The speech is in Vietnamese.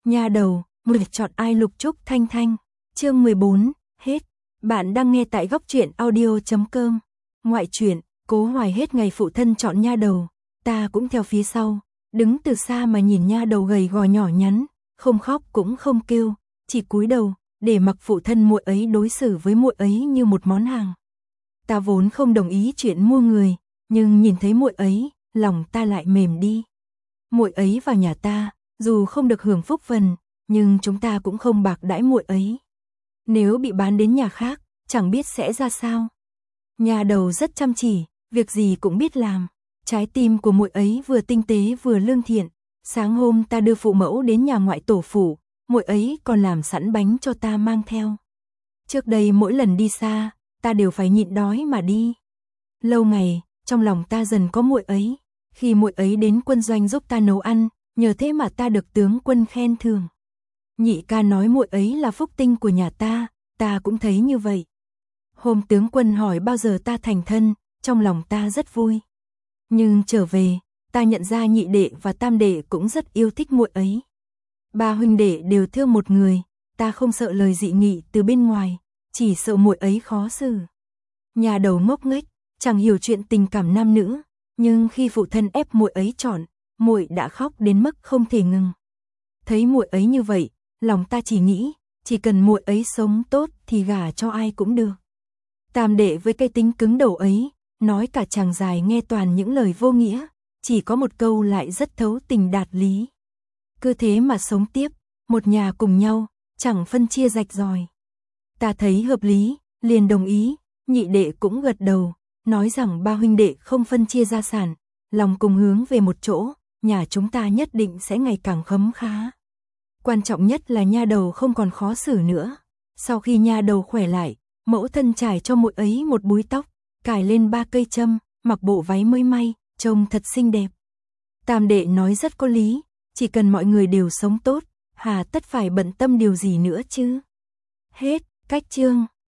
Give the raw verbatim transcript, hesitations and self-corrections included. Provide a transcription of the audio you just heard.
Nha đầu, mười chọn ai Lục Trúc Thanh Thanh, chương mười bốn, hết. Bạn đang nghe tại góc truyện audio chấm com. Ngoại truyện, Cố Hoài hết ngày phụ thân chọn nha đầu, ta cũng theo phía sau, đứng từ xa mà nhìn nha đầu gầy gò nhỏ nhắn, không khóc cũng không kêu, chỉ cúi đầu, để mặc phụ thân muội ấy đối xử với muội ấy như một món hàng. Ta vốn không đồng ý chuyện mua người, nhưng nhìn thấy muội ấy, lòng ta lại mềm đi. Muội ấy vào nhà ta, dù không được hưởng phúc phần, nhưng chúng ta cũng không bạc đãi muội ấy. Nếu bị bán đến nhà khác, chẳng biết sẽ ra sao. Nhà đầu rất chăm chỉ, việc gì cũng biết làm. Trái tim của muội ấy vừa tinh tế vừa lương thiện. Sáng hôm ta đưa phụ mẫu đến nhà ngoại tổ phụ, muội ấy còn làm sẵn bánh cho ta mang theo. Trước đây mỗi lần đi xa, ta đều phải nhịn đói mà đi. Lâu ngày, trong lòng ta dần có muội ấy. Khi muội ấy đến quân doanh giúp ta nấu ăn, nhờ thế mà ta được tướng quân khen thưởng. Nhị ca nói muội ấy là phúc tinh của nhà ta, ta cũng thấy như vậy. Hôm tướng quân hỏi bao giờ ta thành thân, trong lòng ta rất vui. Nhưng trở về, ta nhận ra nhị đệ và tam đệ cũng rất yêu thích muội ấy. Ba huynh đệ đều thương một người, ta không sợ lời dị nghị từ bên ngoài, chỉ sợ muội ấy khó xử. Nhà đầu ngốc nghếch, chẳng hiểu chuyện tình cảm nam nữ, nhưng khi phụ thân ép muội ấy chọn, muội đã khóc đến mức không thể ngừng. Thấy muội ấy như vậy, lòng ta chỉ nghĩ, chỉ cần muội ấy sống tốt thì gả cho ai cũng được. Tam đệ với cái tính cứng đầu ấy, nói cả chàng dài nghe toàn những lời vô nghĩa, chỉ có một câu lại rất thấu tình đạt lý. Cứ thế mà sống tiếp, một nhà cùng nhau, chẳng phân chia rạch ròi. Ta thấy hợp lý, liền đồng ý, nhị đệ cũng gật đầu, nói rằng ba huynh đệ không phân chia gia sản, lòng cùng hướng về một chỗ, nhà chúng ta nhất định sẽ ngày càng khấm khá. Quan trọng nhất là nha đầu không còn khó xử nữa. Sau khi nha đầu khỏe lại, mẫu thân trải cho muội ấy một búi tóc, cài lên ba cây châm, mặc bộ váy mới may, trông thật xinh đẹp. Tam đệ nói rất có lý, chỉ cần mọi người đều sống tốt, hà tất phải bận tâm điều gì nữa chứ. Hết, cách chương.